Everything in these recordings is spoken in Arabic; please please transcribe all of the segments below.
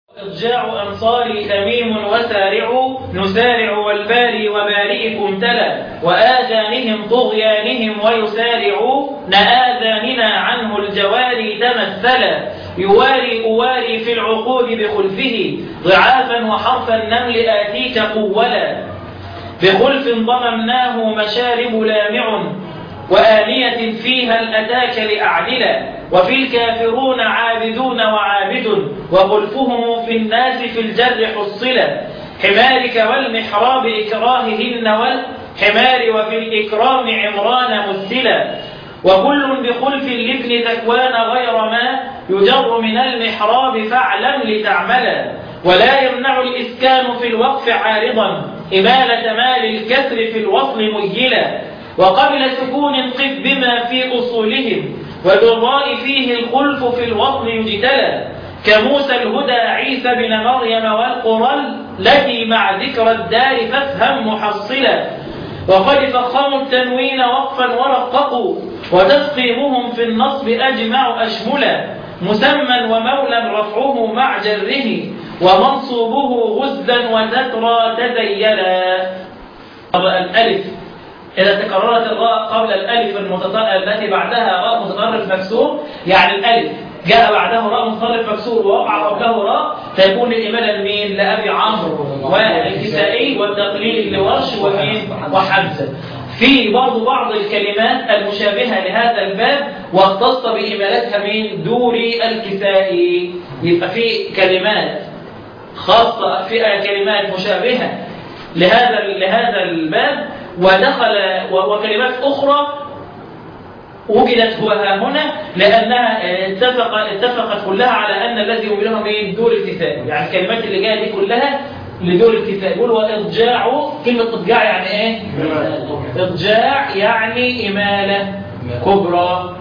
إرجاع أنصاري تميم وسارع نسارع والباري وبارئكم تلا وآذانهم طغيانهم ويسارع آذاننا عنه الجواري تمثلا يواري أواري في العقود بخلفه ضعافا وحرف النمل آتيك قولا بخلف ضممناه مشارب لامع وآنية فيها الأتاك لأعدلا وفي الكافرون عابدون وعابد وخلفهم في الناس في الجر حصلا حمارك والمحراب إكراههن والحمار وفي الإكرام عمران مثلا وكل بخلف لابن ذكوان غير ما يجر من المحراب فاعلم لتعملا ولا يمنع الإسكان في الوقف عارضا إمالة مال الكسر في الوصل ميلا وقبل سكون قف بما في أصولهم والراء فيه الخلف في الوصل يجتلى كموسى الهدى عيسى بن مريم والقرى التي مع ذكر الدار فافهم محصلا وقد فخموا التنوين وقفا ورققوا وتفخيمهم في النصب أجمع أشملا مسمى ومولى رفعه مع جره ومنصوبه غزا وتترى تذيلا. الألف إذا تكررت الراء قبل الألف التي بعدها راء متطرف مكسور، يعني الألف جاء بعده راء متطرف مكسور ووقع قبله راء، فيكون الإمالة لمين؟ لأبي عمرو والكسائي والتقليل لورش وحمزة. في برضو بعض الكلمات المشابهة لهذا الباب واختص بإمالتها من دوري الكسائي. يبقى في كلمات خاصة، في كلمات مشابهة لهذا الباب ودخل وكلمات أخرى وجدت هنا لأنها اتفقت كلها على أن الذي يميلها من دور الكسائي، يعني الكلمات اللي جايه دي كلها لدور الكسائي. يقول وإضجاع، كلمة إضجاع يعني إيه؟ إضجاع يعني إمالة كبرى.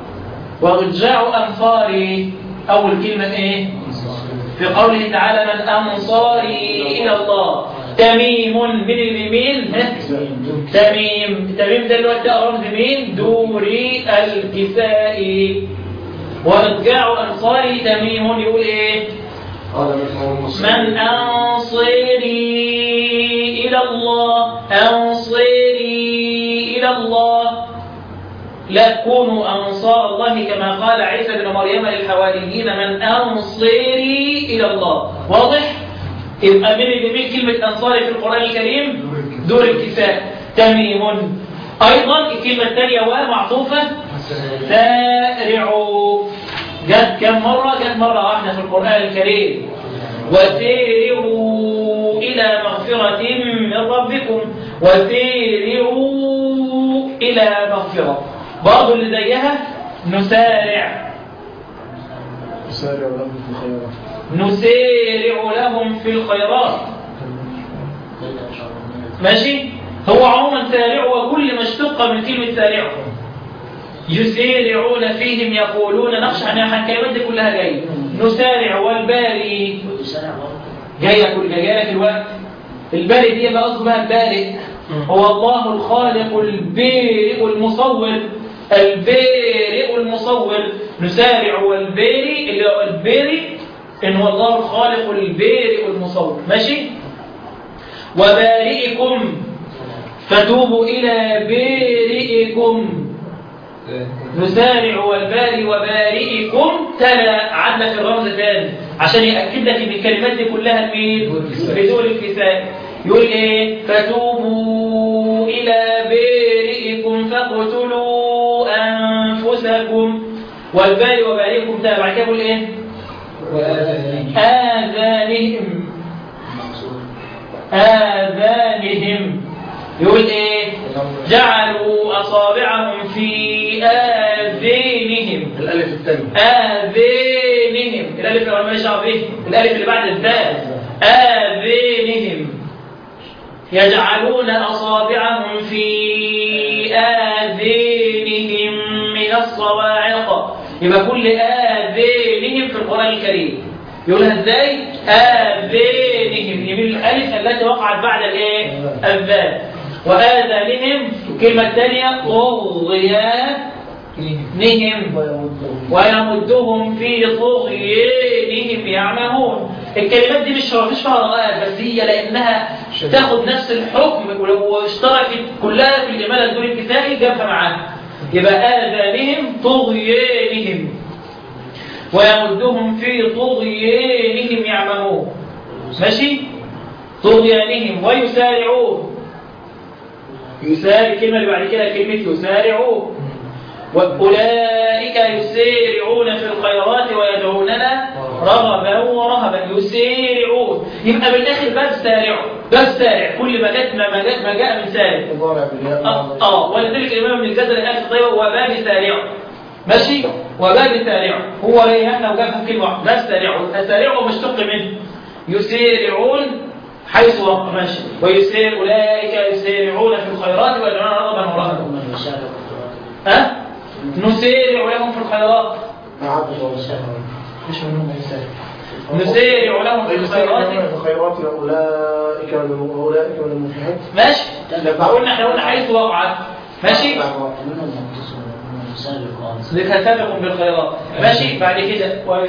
وإضجاع أنصاري أول كلمة إيه؟ في قوله تعالى من أنصاري إلى الله تميم من اليمين تميم ده اللي هو التاء رمز مين؟ دوري الكسائي. وإضجاع أنصاري تميم يقول إيه؟ من أنصري إلى الله أنصري إلى الله لا كونوا أنصار الله كما قال عيسى بن مريم للحواريين من أنصري إلى الله. واضح؟ يبقى من اليمين كلمة أنصاري في القرآن الكريم دور الكساء تميم. أيضا الكلمة الثانية ومعطوفة سارعوا جت كم مرة؟ جت مرة واحدة في القرآن الكريم. وسارعوا إلى مغفرة من ربكم وسارعوا إلى مغفرة. بعض اللي زيها نسارع نسارع لهم في الخيرات ماشي. هو عموما سارع وكل ما اشتق من كلمة سارع يسارعون فيهم يقولون نخشى عن الكلمات دي كلها جايه. نسارع والباري جايه لك الوقت. الباري دي بقى قصدها البارئ، هو الله الخالق البارئ المصور. البارئ المصور نسارع والباري اللي هو الباري إن هو الله الخالق البارئ المصور ماشي. وبارئكم فتوبوا إلى بارئكم نسارع والباري وبارئكم تلا عدنا في الرمز ثاني عشان يأكد لك ان الكلمات دي كلها بدون الكساء. يقول ايه؟ فتوبوا إلى بارئكم فاقتلوا أنفسكم والباري وبارئكم تلا. بعد كده يقول ايه؟ آذانهم يقول ايه؟ جعلوا أصابعهم في آذانهم. الألف الثانية آذانهم، الألف اللي ما يشعر به، الألف اللي بعد الثاء آذانهم. يجعلون أصابعهم في آذانهم من الصواعق. يبقى كل آذانهم في القرآن الكريم يقولها ازاي؟ آذانهم يمين الألف التي وقعت بعد الايه؟ الذال. وآذانهم الكلمة الثانية طغيانهم ويمدهم في طغيانهم يعمهون. الكلمات دي مش فيها رغائب، بس هي لانها تاخد نفس الحكم ولو اشتركت كلها في الاماله الدور الكسائي جابها معاها. يبقى آذانهم طغيانهم ويمدهم في طغيانهم يعمهون. ماشي؟ طغيانهم ويسارعون. يسارع الكلمة اللي بعد كده كلمة يسارعون. وأولئك يسارعون في الخيرات ويدعوننا رغبا ورهبا. يسارعون يبقى بالآخر باب سارعوا، باب سارع، كل ما جاء ما جاء من سارع. ولذلك الإمام ابن الجزري قال في طيبة وباب سارعوا. ماشي؟ وباب سارعوا هو ريهان لو جابهم كلمة واحدة، باب سارعوا. سارعوا مشتق منه يسارعون حيث وقع. ماشي؟ ويسارع أولئك يسارعون في الخيرات ويدعوننا رغبا ورهبا. نسارع لهم في الخيرات. مش منهم يسارع. نسارع لهم في الخيرات. أولئك من المفلحين. ماشي؟ احنا قلنا حيث وقعت. ماشي؟ سابق بالخيرات. ماشي؟ بعد كده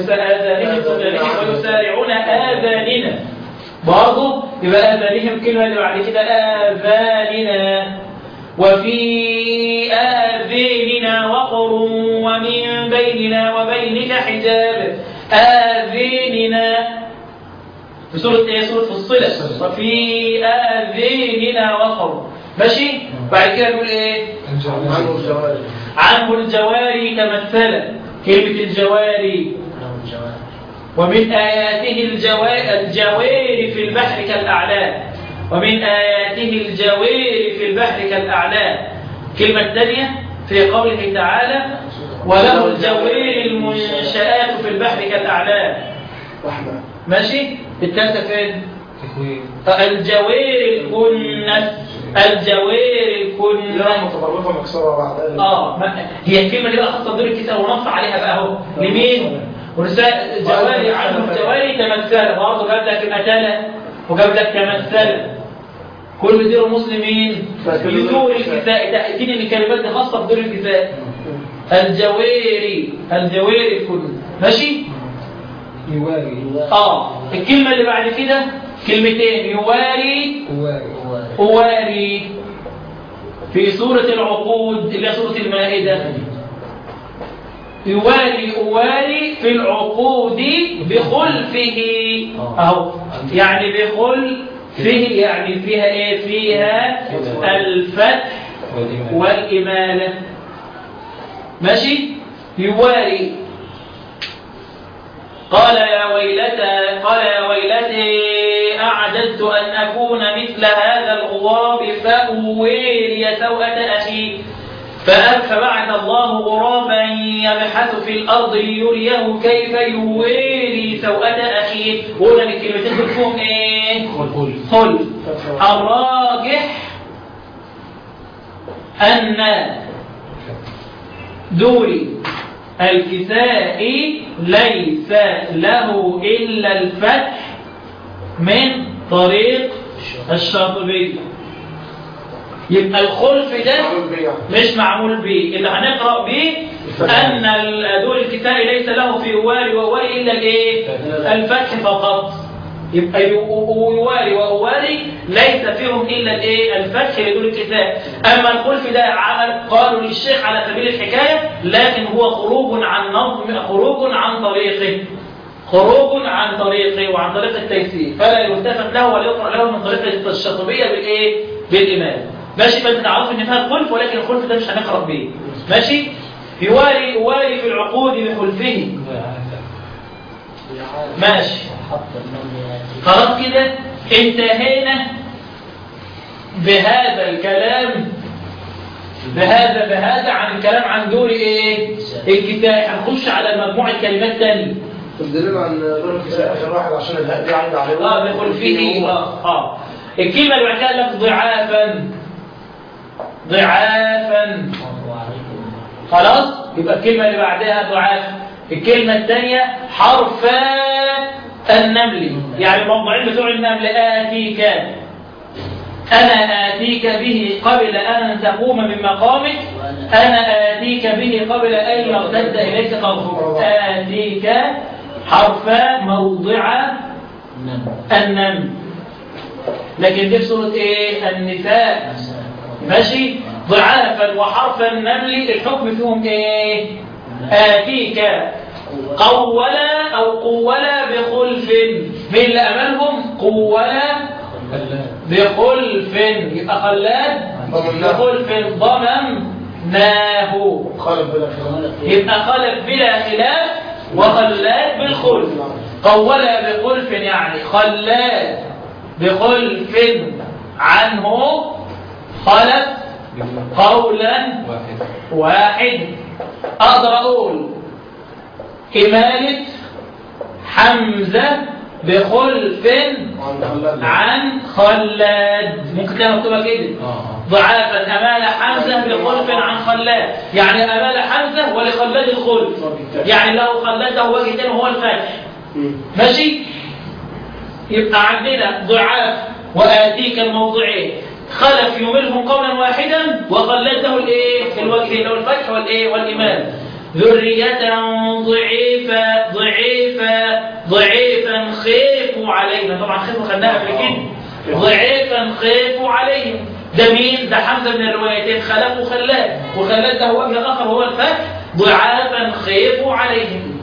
ويسارعون آذاننا برضه يبقى آذانهم كلمة اللي بعد كده آذاننا. وفي آذاننا وقر ومن بيننا وبينك حجاب. آذاننا في سورة ايه؟ سورة فصلت. وفي آذاننا وقر. ماشي؟ بعد كده نقول ايه؟ عنه الجواري تمثلا. كلمة الجواري ومن آياته الجواري في البحر كالأعلام. ومن آياته الجواري في البحر كالأعلام. كلمة الثانية في قوله تعالى وله الجواري المنشآت في البحر كالأعلام. ماشي؟ الثالثة فين؟ الجواري الكنس. الجواري الكنس لا متطرفة مكسورة بعد هي الكلمة دي بقى خاصة دور الكتاب ونص عليها بقى اهو. لمين؟ ونساء الجواري عنه الجواري تمثل برضه جاب لك المثالة وجاب لك تمثل. كل دير المسلمين بدور الكتاب. تأكيد ان الكلمات دي خاصة بدور الكتاب. الجواري الكل. ماشي؟ يواري. الكلمة اللي بعد كده كلمتين يواري أواري في سورة العقود اللي هي سورة المائدة. يواري أواري في العقود بخلفه أهو، يعني بخلفه يعني فيها إيه؟ فيها الفتح والإمالة. ماشي؟ يواري. قال يا ويلتي أعجزت أن أكون مثل هذا الغراب فأويلي سوءة أخي فبعث الله غرابا يبحث في الأرض ليريه كيف يويلي سوءة أخيه. قلنا الكلمتين دول فيهم إيه؟ خل. الراجح أن دوري الكسائي ليس له إلا الفتح من طريق الشاطبي. يبقى الخلف ده مش معمول به. اللي هنقرأ به أن دور الكسائي ليس له في يواري وأواري إلا الإيه؟ الفتح فقط. يبقى يواري وأواري ليس فيهم إلا الإيه؟ الفتح لدور الكسائي. أما الخلف ده عمل قالوا للشيخ على سبيل الحكاية، لكن هو خروج عن نظم، خروج عن طريقه وعن طريق التيسير، فلا يلتفت له ولا يقرأ له من طريق الشاطبية بالإيه؟ بالإمام. ماشي؟ فأنت تعرف إن فيها الخلف، ولكن الخلف ده مش هنقرأ به. ماشي؟ يواري في العقود بخلفه. ماشي؟ خلاص كده انتهينا بهذا الكلام بهذا عن الكلام عن دور ايه؟ الكتاب. هنخش على مجموعة كلمات تانية. تدلنا عن دور الكتاب آخر واحد عشان الهاء دي عايدة عليه. بيقول فيه الكلمة اللي بعدها لك ضعافا. خلاص؟ يبقى الكلمة اللي بعدها ضعاف. الكلمة الثانية حرفا النمل، يعني الموضوعين بتوع النمل. آتيك، أنا آتيك به قبل أن تقوم من مقامك، أنا آتيك به قبل أن يرتد إليك طرفك. آتيك حرف موضع النمل. لكن دي في سورة ايه؟ النساء. ماشي. ضعافا وحرف النمل الحكم فيهم ايه؟ آتيك قولا أو قولا بخلف. مين اللي أملهم؟ قولا بخلف، يبقى خلاد بخلف ضممناه، يبقى خلف بلا خلاف وخلاد بالخلف. قولا بخلف يعني خلاد بخلف عنه خلف قولا واحد. أقدر أقول إمالة حمزة بخلف عن خلاد، ممكن تلاقيها مكتوبة كده. ضعافا أمال حمزة بخلف عن خلاد، يعني أمال حمزة ولخلاد الخلف، يعني له خلاد له وجه تاني وهو الفتح. ماشي. يبقى عندنا ضعاف وآتيك الموضعين، خلف يملهم قولا واحدا وخلاد له الايه؟ الوجه له الفتح والايه؟ والإمال. ذرية ضعيفة ضعيفة ضعيفا خيفوا علينا، طبعا خيفوا خدناها قبل كده. ضعيفا خيفوا عليهم، ده مين؟ ده حمزة من الروايتين، خلف وخلاد، وخلاد ده وجه آخر وهو الفتح. ضعافا خيفوا عليهم.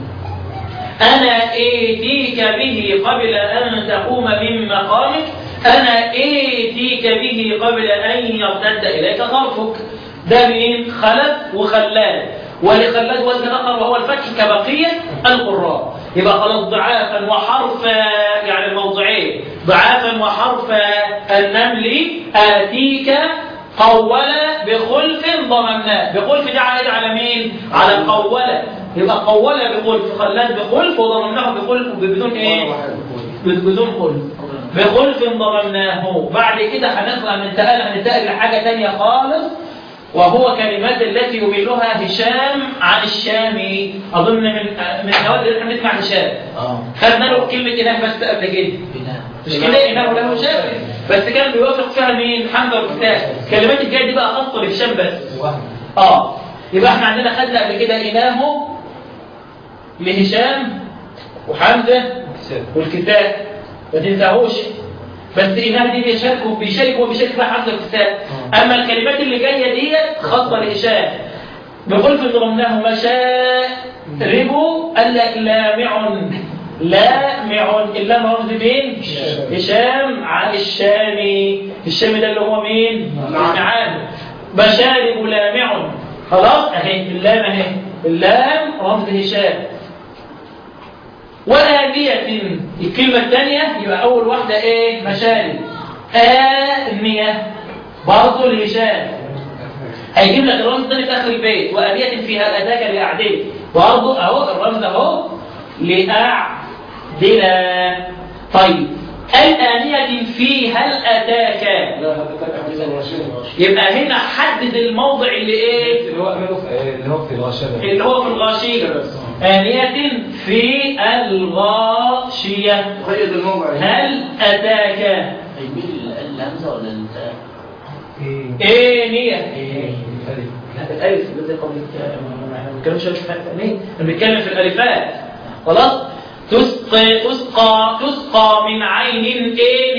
أنا آتيك به قبل أن تقوم من مقامك، أنا آتيك به قبل أن يرتد إليك طرفك. ده مين؟ خلف وخلاد، ولخلاد وزن آخر وهو الفتح كبقية القراء. يبقى خلاص ضعافا وحرف يعني الموضعين، ضعافا وحرف النمل آتيك قولا بخلف ضممناه. بخلف ده عائد على مين؟ على القولة. يبقى قولا بخلف، خلاد بخلف، وضممناه بخلف بدون ايه؟ بدون خلف. بخلف ضممناه. بعد كده هننتقل لحاجة تانية خالص، وهو كلمات التي يميلها هشام عن الشامي. أظن من النوادر اللي احنا بنسمع هشام. خدنا له كلمة إله بس قبل كده. مش كده إله له شافي، بس كان بيوافق فيها مين؟ حمزة والكتاب. كلمات الجاية دي بقى خاصة بهشام بس. يبقى احنا عندنا خدنا قبل كده إله لهشام وحمزة والكتاب، ما تنساهوش. بس إله دي بيشاركوا فيها حمزة والكتاب. أما الكلمات اللي جاية دي خاصة لهشام. بخلف ضمناه مشارب، قال لك لامع اللام رمز مين؟ هشام عن الشامي. الشامي ده اللي هو مين؟ المعاني. مشارب لامع، خلاص اهي اللام اهي، اللام رمز هشام. وآنية الكلمة الثانية، يبقى أول واحدة إيه؟ مشارب. آنية برضه لهشام، هيجيب لك الرمز الثاني في آخر البيت. وآنية فيها الأتاك لأعدل، برضه أهو الرمز أهو لأعدل. طيب الآنية فيها الأتاك، يبقى هنا حدد الموضع اللي إيه؟ اللي هو في الغاشية، اللي هو في الغاشية. آنية في الغاشية، قيد الموضع. هل أتاك؟ هيميل الهمزة ولا التاء؟ آنية. الألف الذي قبل التاء. ما بنتكلمش في الألفات، بنتكلم في الألفات. خلاص. تسقى من عين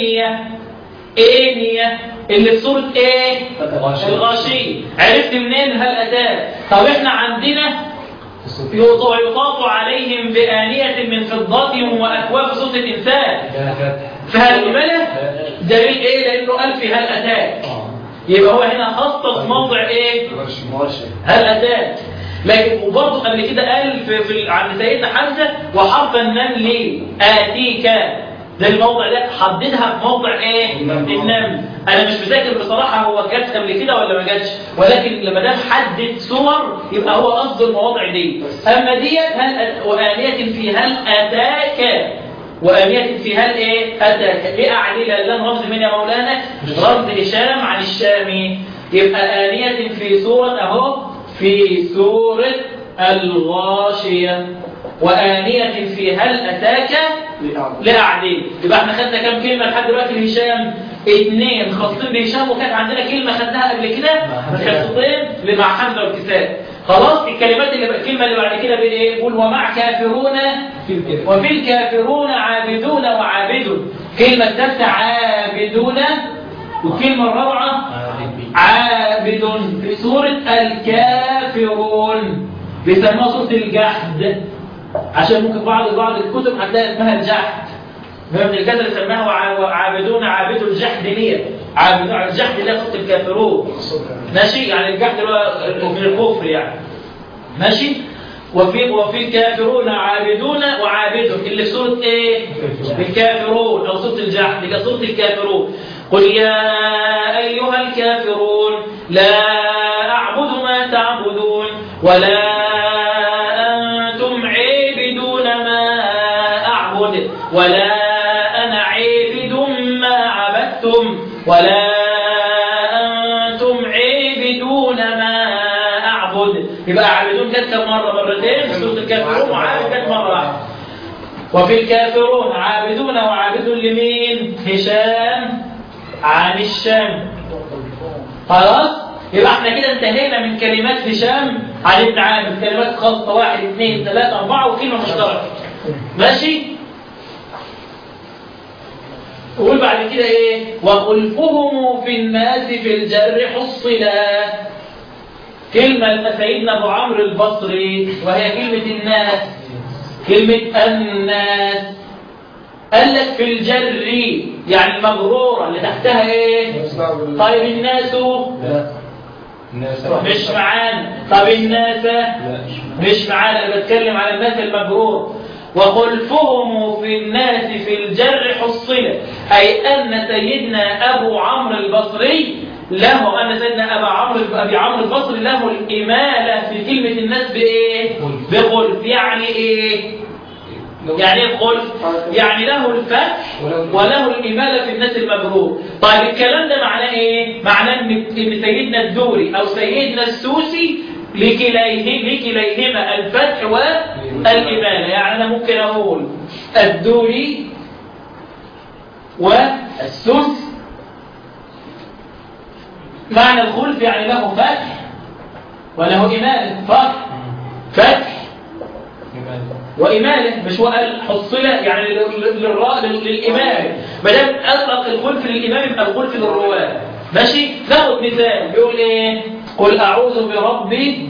آنية اللي في سورة ايه؟ الغاشية. عرفت منين هل أتاك؟ طب احنا عندنا يطاف عليهم بآنية من فضة وأكواب في سورة الإنسان، فهل الملك دليل ايه؟ لأنه قال في هل أتاك، يبقى هو هنا خصص موضع ايه؟ هل أتاك. لكن وبرضه قبل كده قال في عند سيدنا حمزة وحرف النمل آتيك، ده الموضع ده حددها في موضع ايه؟ النمل. انا مش مذاكر بصراحه هو جت قبل كده ولا ما جاتش، ولكن لما دام حدد صور يبقى هو قصد المواضع دي. اما ديت وآنية في هل اتاك، وآنية في هل ايه؟ اتاك. ليه اعدل اللام رمز من يا مولانا؟ رمز هشام عن الشامي. يبقى آنية في سوره اهو، في سوره الغاشيه، وآنية في هل أتاك لأعدل. يبقى احنا خدنا كام كلمة لحد دلوقتي لهشام؟ 2 خاصين بهشام، وكانت عندنا كلمة خدناها قبل كده من حصتين مع حمزة والكتاب. خلاص. الكلمات الكلمة اللي بعد كده بايه؟ يقول ومع كافرون وفي الكافرون عابدون وعابد. كلمة الثالثة عابدون، والكلمة الرابعة عابد. في سورة الكافرون بيسموها سورة الجحد، عشان ممكن بعض الكتب هتلاقي اسمها الجحد. ابن الجزري سماها عابدون عابد الجحد ليه؟ عابدون الجحد اللي هي سورة الكافرون. ماشي، يعني الجحد اللي هو من الكفر يعني. ماشي. وفي الكافرون عابدون وعابد اللي في سورة ايه؟ الكافرون او سورة الجحد اللي سورة الكافرون. قل يا ايها الكافرون لا اعبد ما تعبدون ولا انتم عابدون ما اعبد ولا انا عابد ما عبدتم ولا انتم عابدون ما اعبد. يبقى عابدون كانت كم مرة؟ مرتين في سورة الكافرون، وعابد كانت مرة واحدة. وفي الكافرون عابدون وعابد لمين؟ هشام عن الشام. خلاص. يبقى احنا كده انتهينا من كلمات هشام عن ابن عامر، كلمات خاصة 1 2 3 4 وكلمة مشتركة. ماشي. قول بعد كده ايه؟ وخلفهم في الناس في الجر حصلا. كلمة سيدنا ابو عمرو البصري وهي كلمة الناس، كلمة الناس. قال لك في الجر يعني المجرورة اللي تحتها ايه؟ طيب الناس مش معانا. طب الناس مش معانا. انا بتكلم على الناس المجرور. وخلفهم في الناس في الجر حصلة، أي أن سيدنا أبو عمرو البصري له، أن سيدنا أبي عمرو البصري له الإمالة في كلمة الناس بإيه؟ بخلف. يعني إيه؟ يعني ايه خلف؟ يعني له الفتح وله الإمالة في الناس المجرور. طيب الكلام ده معناه ايه؟ معناه ان سيدنا الدوري او سيدنا السوسي لكليهما الفتح والإمالة. يعني انا ممكن اقول الدوري والسوسي معنى الخلف يعني له فتح وله إمالة. فتح وإمالة، مش هو قال حصلة يعني للإمالة. ما دام أطلق الخلف للإمام يبقى الخلف للرواة. ماشي. ناخد مثال بيقول إيه؟ قل أعوذ برب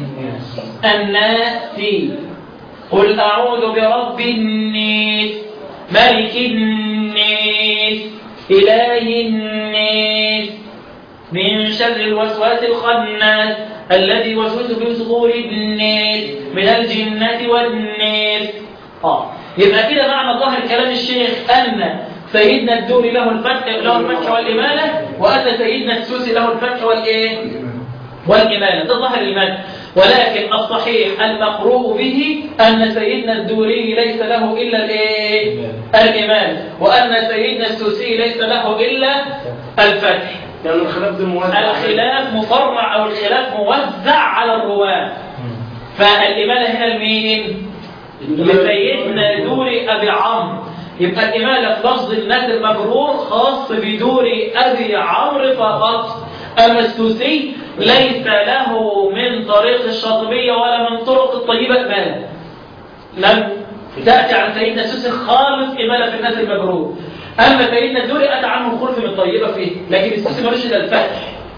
الناس، قل أعوذ برب الناس، ملك الناس، إله الناس، من شر الوسواس الخناس الذي يوسوس في صدور الناس من الجنة والناس. يبقى كده معنى ظاهر كلام الشيخ أن سيدنا الدوري له الفتح والإمالة، وأن سيدنا السوسي له الفتح والإمالة. ده ظاهر المعنى. ولكن الصحيح المقروء به أن سيدنا الدوري ليس له إلا الإمالة، وأن سيدنا السوسي ليس له إلا الفتح. يعني الخلاف مفرع أو الخلاف موزع على الرواة. فالإمالة هنا لمين؟ لسيدنا دوري أبي عمرو. يبقى الإمالة في لفظ الناس المجرور خاص بدوري أبي عمرو فقط. أما السوسي ليس له من طريق الشاطبية ولا من طرق الطيبة إمالة. لم تأتي عن سيدنا السوسي خالص إمالة في الناس المجرور. أما سيدنا الدوري أتى عنه خلف من الطيبة فيه، لكن السوسي ملوش إلا الفتح.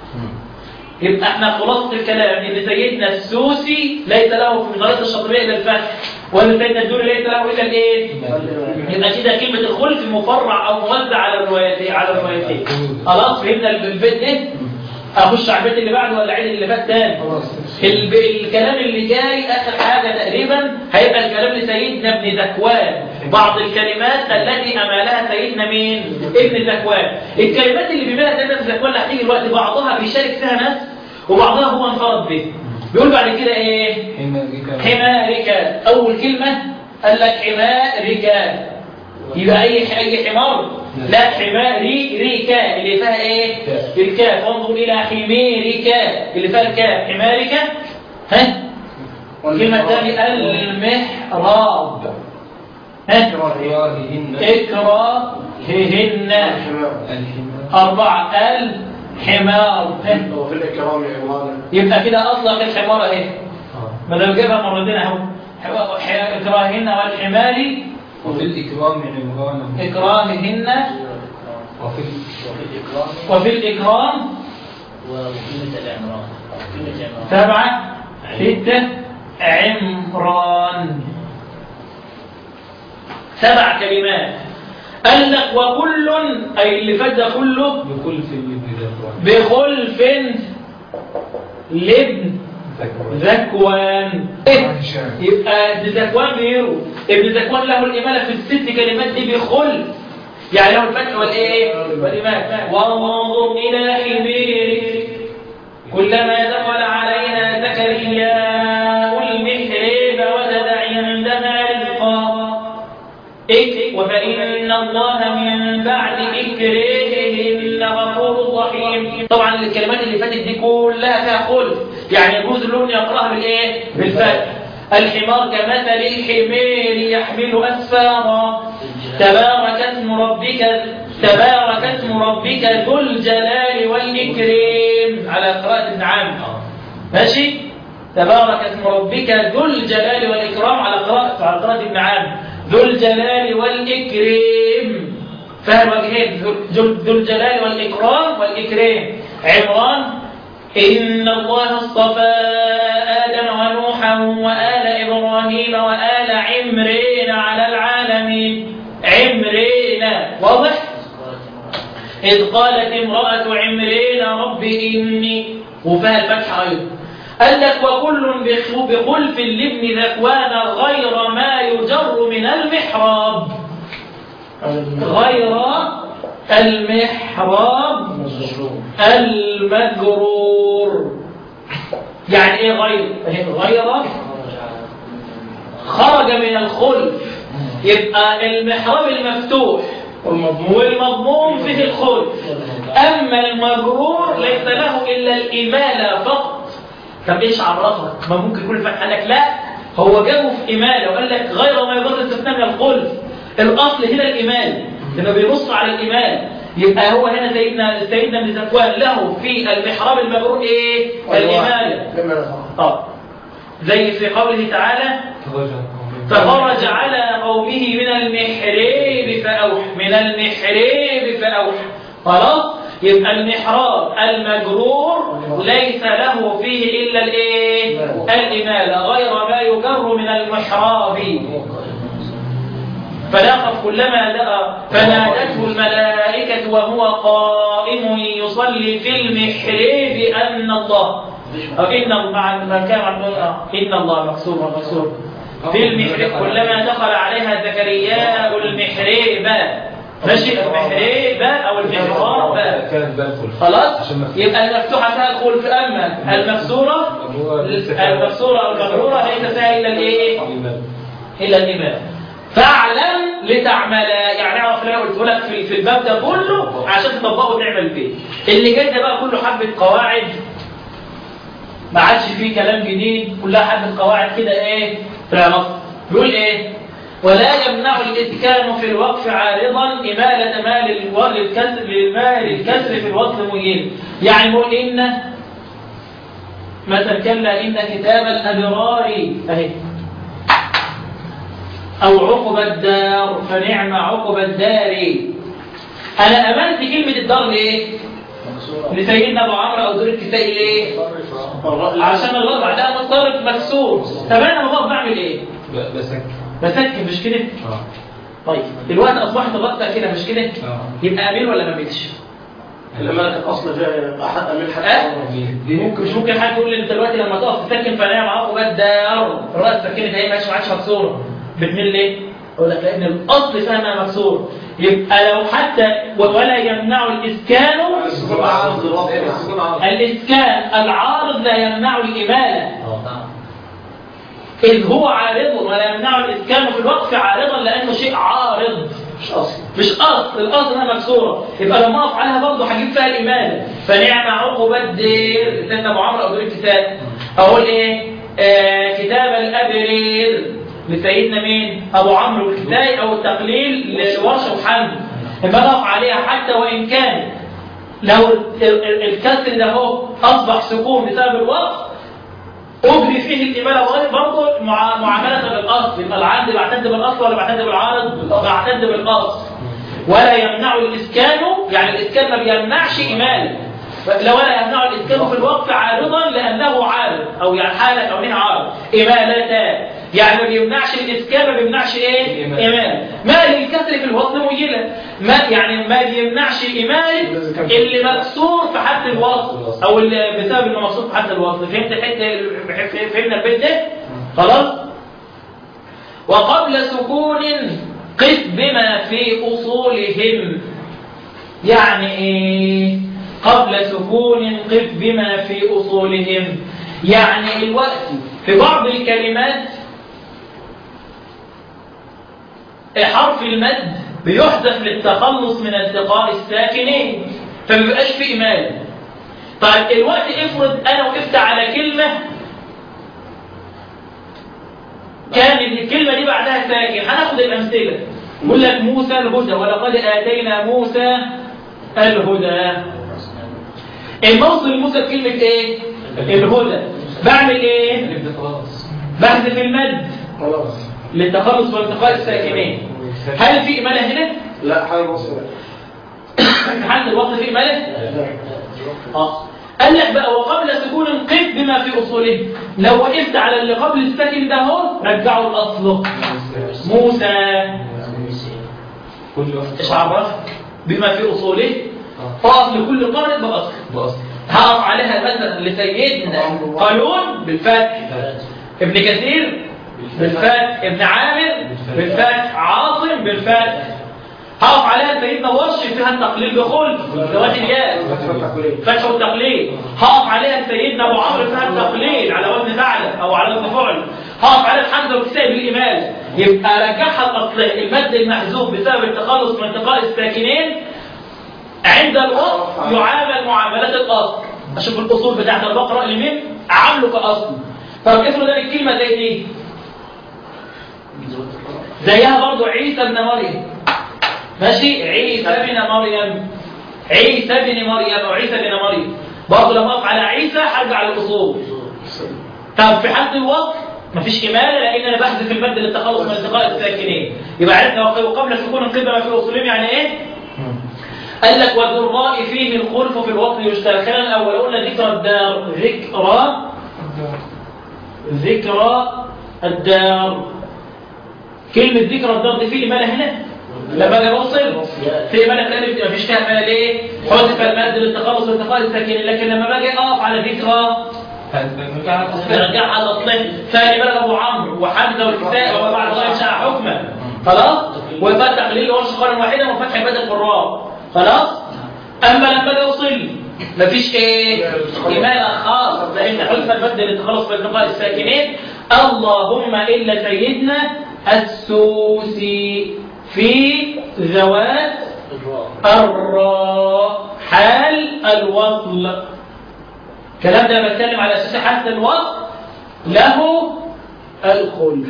يبقى احنا خلاصة الكلام ان سيدنا السوسي ليس له في طريقة الشاطبية إلا الفتح، وان سيدنا الدوري ليس له إلا الإيه؟ يبقى كده كلمة الخلف مفرع أو موزع على الروايتين. خلاص فهمنا البيت ده؟ أخش على البيت اللي بعده ولا عيد اللي فات تاني؟ الكلام اللي جاي آخر حاجة تقريبا هيبقى الكلام لسيدنا ابن ذكوان. بعض الكلمات التي أمالها سيدنا مين؟ ابن ذكوان. الكلمات اللي بيمالها سيدنا ابن ذكوان اللي هتيجي الوقت بعضها بيشارك فيها ناس وبعضها هو انفرد به. بيقول بعد كده إيه؟ حمارك. أول كلمة قال لك حمارك، يبقى أي حمار؟ لا، حماري ريكا اللي فيها ايه؟ الكاف. وانظر الى حميرك اللي فيها الكاف. حمارك. ها؟ الكلمة الثانية المحراب. ها؟ إكراههن. 4 الحمار. وفي الإكرام عمران. يبقى كده أطلق الحمار اهي. ما دام جابها مرتين اهو. إكراههن والحمال وفي الإكرام عمران إكراههن وفي الإكرام وقيمة العمران 7 6 عمران 7 كلمات. قال لك وكل أي اللي فات ده كله بخلف لابن ذكوان بخلف لابن ذكوان. يبقى ابن ذكوان غيره. ابن ذكوان له الإمالة في ال6 كلمات دي بخلف، يعني له الفتح والإمالة. وانظر إلى حمير كلما دخل علينا زكريا المحراب وجد عندها رزقا وفإن الله من بعد إكراههن غفور رحيم. طبعا الكلمات اللي فاتت دي كلها فيها خلف، يعني يجوز لهم يقرأها بالايه؟ بالفتح. الحمار كمثل الحمير يحمل أسفارا تبارك اسم ربك ذو الجلال والإكرام على قراءة ابن عامر. ماشي؟ تبارك اسم ربك ذو الجلال والإكرام على قراءة ابن عامر. ذو الجلال والإكرام فهم وجهين، ذو الجلال والإكرام. عمران إن الله اصطفى آدم ونوحا وآل إبراهيم وآل عمران على العالمين. عمران واضح؟ إذ قالت امرأة عمران رب إني وفيها الفتح أيضا. قال لك وكل بخلف لابن ذكوان غير ما يجر من المحراب. غير المحراب المجرور. يعني ايه غير خرج من الخلف. يبقى المحراب المفتوح والمضموم فيه الخلف، اما المجرور ليس له الا الاماله فقط. طب ايش عرفك؟ ما ممكن يكون فتح لك لا، هو جابه في اماله وقال لك غير ما يجر استثناء من الخلف. الاصل هنا الاماله، لما بيبص على الاماله يبقى هو هنا سيدنا ابن ذكوان له في المحراب المجرور ايه؟ الاماله. زي في قوله تعالى فخرج على قومه من المحراب فأوحى. خلاص؟ يبقى المحراب المجرور ليس له فيه إلا الايه؟ الإمالة غير ما يجر من المحراب. فلاقف كلما دعا فنادته الملائكة وهو قائم يصلي في المحراب أن الله إن الله مكسور في المحراب كلما دخل عليها زكريا المحراب. ماشي؟ المحراب أو المحراب خلاص؟ يبقى المفتوحة فيها الخلف، أما المكسورة أو المجرورة ليس فيها إلا الإيه؟ إلا الإمام. فاعلم لتعمل، يعني اعرف اللي انا قلته لك في الباب ده كله عشان تطبقه وتعمل فيه. اللي جاي ده بقى كله حبه قواعد، ما عادش فيه كلام جديد، كلها حبه قواعد كده ايه في العلاقه. بيقول ايه؟ ولا يمنع الاسكان في الوقف عارضا اماله مال الكسر في الوصل مجيل. يعني بيقول ان مثلا كلا ان كتاب الابرار اهي أو عقب الدار فنعم عقب الدار. أنا أمنت كلمة الدار ليه؟ لسيدنا أبو عمرو أو دور الكسائي ليه؟ عشان الله بعدها مصارف مكسور. طب أنا لما بعمل إيه؟ بسكن مش كده؟ طيب دلوقتي أصبحت الرقصة كده مش كده؟ يبقى أمين ولا ما أمينش؟ الأمانة الأصل فيها أحد أمين حتى مش ممكن حد يقول لي أنت دلوقتي لما تقف تسكن فنعم عقب الدار الرأس سكنت أهي ماشي ما عادش مكسورة. بتميل ليه؟ أقول لك لأن الأصل فيها ما مكسور. يبقى لو حتى ولا يمنع الإسكان العارض لا يمنع الإمالة إذ هو عارض، ولا يمنع الإسكان في الوقف عارضا لأنه شيء عارض مش أصل. الأصل أنها مكسورة، يبقى لما أقف عليها برضه هجيب فيها الإمالة. فنعم عقب الدير سيدنا أبو عمرو أو دور الكتاب. أقول إيه؟ كتاب الأبرير لسيدنا مين؟ أبو عمرو الكتائي أو التقليل لورشة وحمد. لما نقف عليها حتى وإن كان لو الكسر ده هو أصبح سكون بسبب الوقف أجري فيه الإمالة برضه معاملة بالأصل. يبقى العقد بعتد بالأصل ولا بعتد بالعارض؟ بعتد بالأصل. ولا يمنع الإسكان، يعني الإسكان ما بيمنعش إمالة، ولا يمنع الإسكان في الوقف عارضا لأنه عارض، أو يعني حالة كونه عارض. إمالتان يعني ما بيمنعش الإسكان، ما بيمنعش إيه؟ إمالة. ما للكسر في الوصل مجيلة، ما يعني ما بيمنعش إمالة اللي مكسور في حد الوصل، أو اللي بسبب إنه مكسور في حد الوصل. فهمت الحتة؟ فهمنا البيت ده؟ خلاص؟ وقبل سكون قف بما في أصولهم. يعني إيه؟ قبل سكون قف بما في أصولهم، يعني الوقت في بعض الكلمات حرف المد بيحذف للتخلص من التقاء الساكنين، فمبيبقاش في إمالة. طيب الوقت افرض أنا وقفت على كلمة كان الكلمة دي بعدها ساكن. هناخد الأمثلة. يقول لك موسى الهدى، ولقد آتينا موسى الهدى. الموصل لموسى بكلمة ايه؟ الهدى. بعمل ايه؟ بحذف المد للتخلص والالتقاء الساكنين. هل في إمالة هنا؟ لا، حال الوصل حال الوصل في إمالة؟ قال لك بقى وقبل سكون قف بما في أصوله. لو وقفت على اللي قبل الساكن ده اهو رجعوا الأصل. موسى ايش عرفك؟ بما في أصوله. فأصل لكل قارئ بأصل. هقف عليها مثلا لسيدنا قالون بالفتح، ابن كثير بالفتح، ابن عامر بالفتح، عاصم بالفتح. هقف عليها سيدنا ورش فيها التقليل بخلف ذوات الياء، فتح والتقليل. هقف عليها سيدنا ابو عمرو فيها التقليل على وزن فعل او على وزن فعل. هقف عليها الحمزه والكساء بالإمالة. يبقى رجعها الاصلين. المد المحذوف بسبب التخلص من التقاء الساكنين عند الوقف يعامل معاملات الاصل. اشوف الاصول بتاعت البقره لمين عامله كاصل. طب افرض ان الكلمه زي دي زيها برضو عيسى ابن مريم، ماشي؟ عيسى ابن مريم، عيسى ابن مريم او عيسى ابن مريم. برضو لما اقف على عيسى هرجع للاصول. طب في حد الوقف مفيش إمالة لأن أنا بحذف المد للتخلص من التقاء الساكنين. يبقى عرفنا وقبل سكون القبة في أصولهم يعني إيه؟ قال لك والذراء فيه الخلف في الوقت يشتركان. الأول قلنا ذكر الدار، ذكرى الدار. كلمة ذكرى الدار دي فيه إمالة هنا؟ لما أجي أوصل في إمالة ثانية مفيش فيها إمالة. ليه؟ حذف المد للتخلص من التقاء الساكنين. لكن لما باجي أقف على ذكرى رجعها على الأصلين. ثاني بلد أبو عمرو وحمزة والكساء وما بعد الله يشاء حكما. خلاص؟ ويبقى تقليل ورش قرن واحدا وفتح بدل القراء. خلاص؟ أما لما يوصل مفيش إيه؟ إمالة خاص لأن حذف المد للتخلص من التقاء الساكنين. اللهم إلا سيدنا السوسي في ذوات الراء حال الوصل. الكلام ده بتكلم على أساس حتى الوصل له الخلف.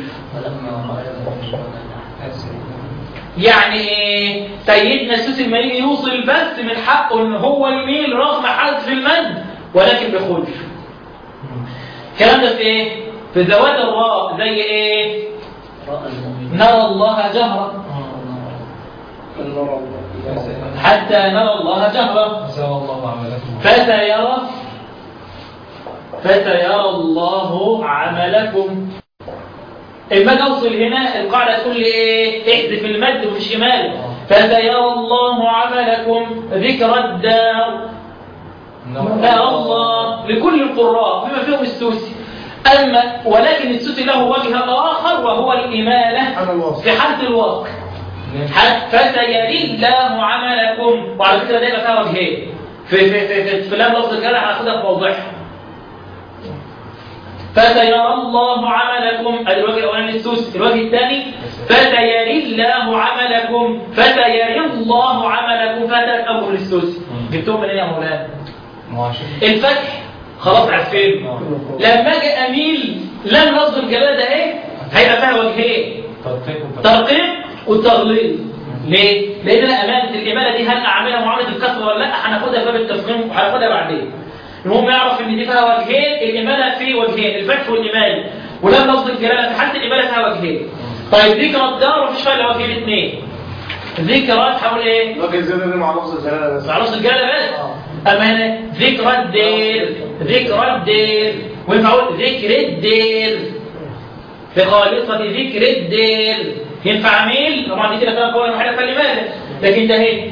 يعني ايه؟ سيدنا السوسي المالي يوصل بس من حقه ان هو يميل رغم حذف المد ولكن بخلف. الكلام ده في ايه؟ في ذوات الراء زي ايه؟ نرى الله جهرا، حتى نرى الله جهرا، فسيرى الله عملكم. اما اوصل هنا القاعده تقول لي ايه؟ احذف المد ومش امال. فسيرى الله عملكم. ذكر الدار يا الله لكل القراء بما فيهم السوسي. اما ولكن السوسي له وجه اخر وهو الاماله في حالة الوقف. فسيرى الله عملكم. وعلى فكره ده فيها وجهين في لام لفظ الجرح هناخدها في موضوعها. فسيرى الله عملكم. الوجه الاولاني السوسي. الوجه الثاني فسيرى الله عملكم. فسيرى الله عملكم. فتح امر للسوسي. جبتهم من ايه يا مولانا؟ الفتح خلاص عارفين. لما اجي اميل لم لفظ الجلاله ده ايه؟ هيبقى فيها وجهين، ترقيق والتغليظ. ليه؟ لان انا امانه الاماله دي هل اعملها معامله الكسر ولا لا؟ هناخدها في باب التفخيم وهناخدها بعدين. المهم يعرف ان دي فيها وجهين، الاماله في وجهين، الفتح والاماله. ولما لفظ الجلاله في حاله الاماله فيها وجهين. طيب ذكر الدار مفيش فيها الا وجهين اثنين. ذكرى تحول ايه؟ وجه الزيادة دي مع لفظ الجلالة بس. مع لفظ الجلاله بس. اما هنا ذكرى الدير، ذكرى الدير، وينفع اقول ذكر الدير بخالصه ذكر الدير. ينفع عميل طبعا دي كده فيها قولا واحده فالاماله، لكن ده ايه؟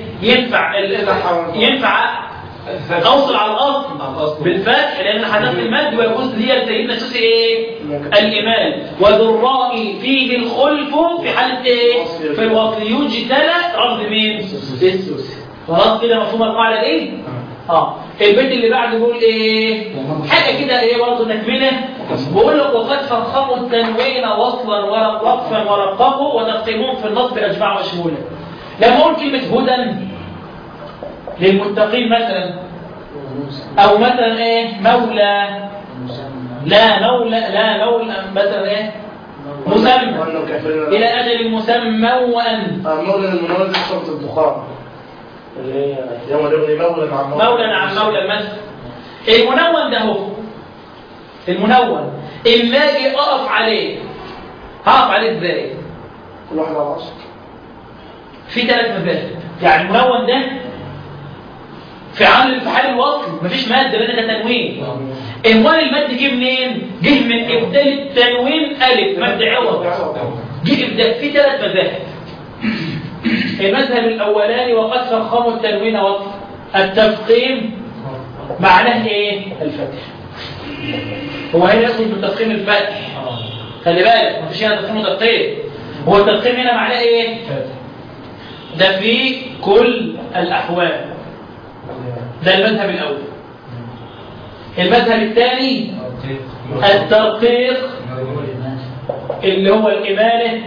ينفع اوصل على الاصل بالفتح لان حدث المد ويجوز لي سيدنا السوسي ايه؟ الامال. وذراء فيه الخلف في حاله ايه؟ في الوصل يجتلى رفض مين؟ السوسي. خلاص كده مفهوم القاعده دي؟ البيت اللي بعده بيقول ايه؟ حاجه كده ايه برضه نكمله. بيقول لك وقد فخموا التنوين وصلا وقفا ورققوا وتفخيمهم في النصب اجمع وشمولا. لما اقول كلمه هدى للمتقين مثلا، او مثلا ايه؟ مولى، لا مولى مثلا ايه؟ مسمى الى اجل مسمى وان مولى المنون دي صوت الدخان اللي هي يوم يغني مولى عن مولى المثل. المنون ده هو المنون اما اجي اقف عليه هقف عليه ازاي؟ كل واحد على عصر في 3 مذاهب. يعني المنون ده في حال الوصل مفيش ماده لان ده تنوين. اموال المد جه منين؟ جه من ابدال التنوين الف مد عوض. جه ابدال في 3 مذاهب. المذهب الاولاني وقد فخموا التنوين وصل. التفخيم معناه ايه؟ الفتح. هو هنا يقصد بالتفخيم الفتح. خلي بالك مفيش هنا تفخيم وتفخيم. هو التفخيم هنا معناه ايه؟ ده في كل الاحوال. ده المذهب الاول. المذهب الثاني الترقيق اللي هو الاماله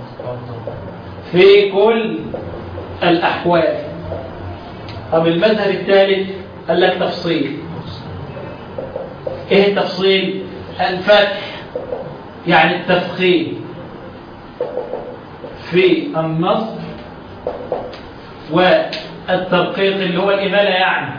في كل الاحوال. طب المذهب الثالث قال لك تفصيل. ايه التفصيل؟ الفتح يعني التفخيم في النصب، والترقيق اللي هو الإمالة يعني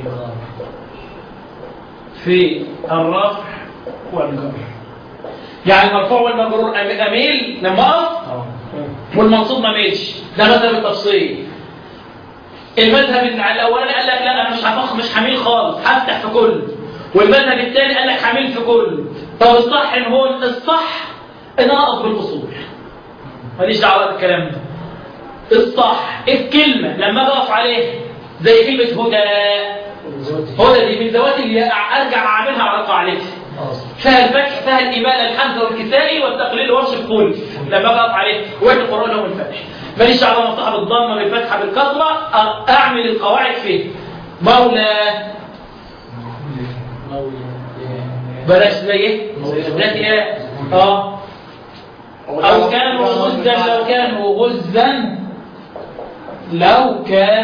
في الرفع والجر. يعني المرفوع والمجرور أميل لما أقف والمنصوب ما ميلش. ده مذهب التفصيل. المذهب الأولاني قال لك لا أنا مش هفخ مش حميل خالص هفتح في كل. والمذهب الثاني قال لك حميل في كل. طب الصح إن هو الصح إن أنا أقف بالأصول ماليش دعوة بالكلام ده. الصح الكلمة لما أقف عليه زي كلمة هدى دي من ذوات اللي أرجع أعملها على قاعدتي. فيها الفتح فيها الإمالة الحمزة والكسائي والتقليل ورش الكل لما أقف عليه وإحنا القرآن لهم الفتح. ماليش دعوة مفتوحة بالضمة بالفتحة بالكسرة أعمل القواعد فيه. مولى بلاش زي ايه؟ أو كانوا غزا لو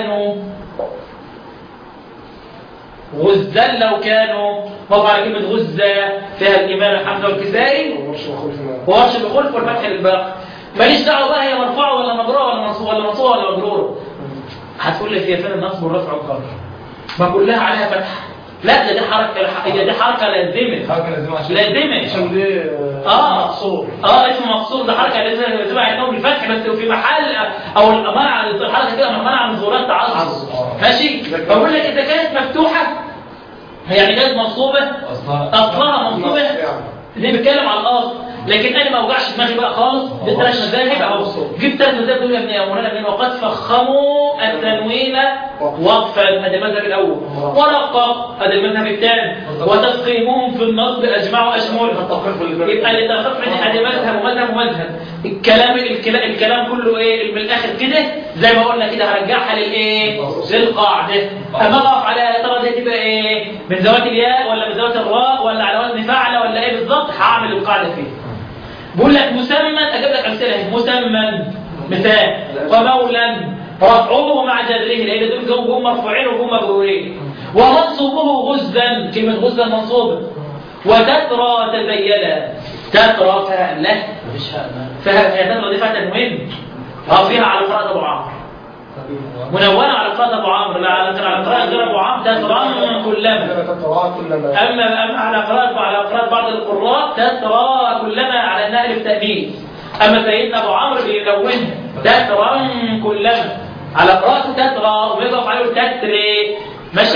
كانوا طبعا على كلمة غزة فيها الإمام الحمزة والكسائي وورش بخلف والفتح للباقي. ماليش دعوة بقى هي مرفوعة ولا مجرورة ولا منصوبة ولا مجرورة. هتقول لي هي فين النصب والرفع والجر؟ ما كلها عليها فتح. لا ده دي حركة لازمة عشان دي مقصور. اسمه مقصور. ده حركة لازمة عندهم بالفتح بس في محل او منع الحركة كده منع من ظهورات تعصب. ماشي. بقول لك اذا كانت مفتوحة يعني كانت منصوبة اصلها منصوبة اللي بيتكلم على الاصل. لكن انا ما اوجعش دماغي بقى خالص بالثلاث مذاهب اهو. جبت 3 مذاهب دول يا مولانا من وقد فخموا التنوين وقفا هذا المذهب الاول، ورقق هذا المذهب الثاني، وتفخيمهم في النصب اجمعوا اشمل. يبقى اللي تفخم هذا مذهب ومذهب. الكلام كله ايه من الاخر كده زي ما قلنا كده هرجعها للايه؟ للقاعده. اما اقف على ترى دي تبقى ايه؟ من ذوات الياء ولا من ذوات الراء ولا على وزن فعل ولا ايه بالظبط؟ هعمل القاعده فيه. بقول لك مسمى اجيب لك امثله. مسمى مثال ومولا رفعه مع جره لان دول جم مرفوعين وجم مجرورين. ومنصوبه غزا كلمه غزا منصوبه. وتترى تبينا تترى فعله مفيش فيها تترى دي فيها تنوين فيها على قراءه ابو عمرو منونة على قراءة أبو عمرو، لا على قراءة غير أبو عمرو تترى كلما. أما على قراءة بعض القراء تترى كلما على أنها ألف تأنيث. أما سيدنا أبو عمرو بيلونها تترى كلما على قراءته تترى، ويضرب عليه تتري ماشي.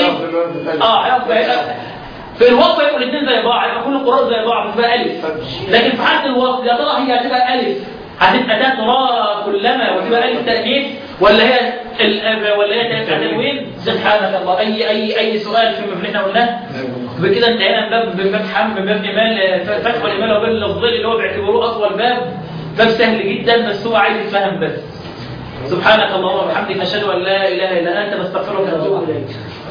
في الوصف يبقوا الاثنين زي بعض، يبقى كل القراء زي بعض بتبقى ألف. لكن في حالة الوصف يا ترى هي هتبقى ألف، هتبقى تترى كلما وتبقى ألف تأنيث، ولا هي تنوين؟ سبحانك الله. أي سؤال في اللي احنا قلناه؟ بكده انتهينا من باب إيمان فتح الإيمان وباب اللفظين اللي هو بيعتبروه أطول باب سهل جدا، بس هو عايز يفهم بس. سبحانك اللهم وبحمدك، نشهد أن لا إله إلا أنت، نستغفرك ونتوب إليك.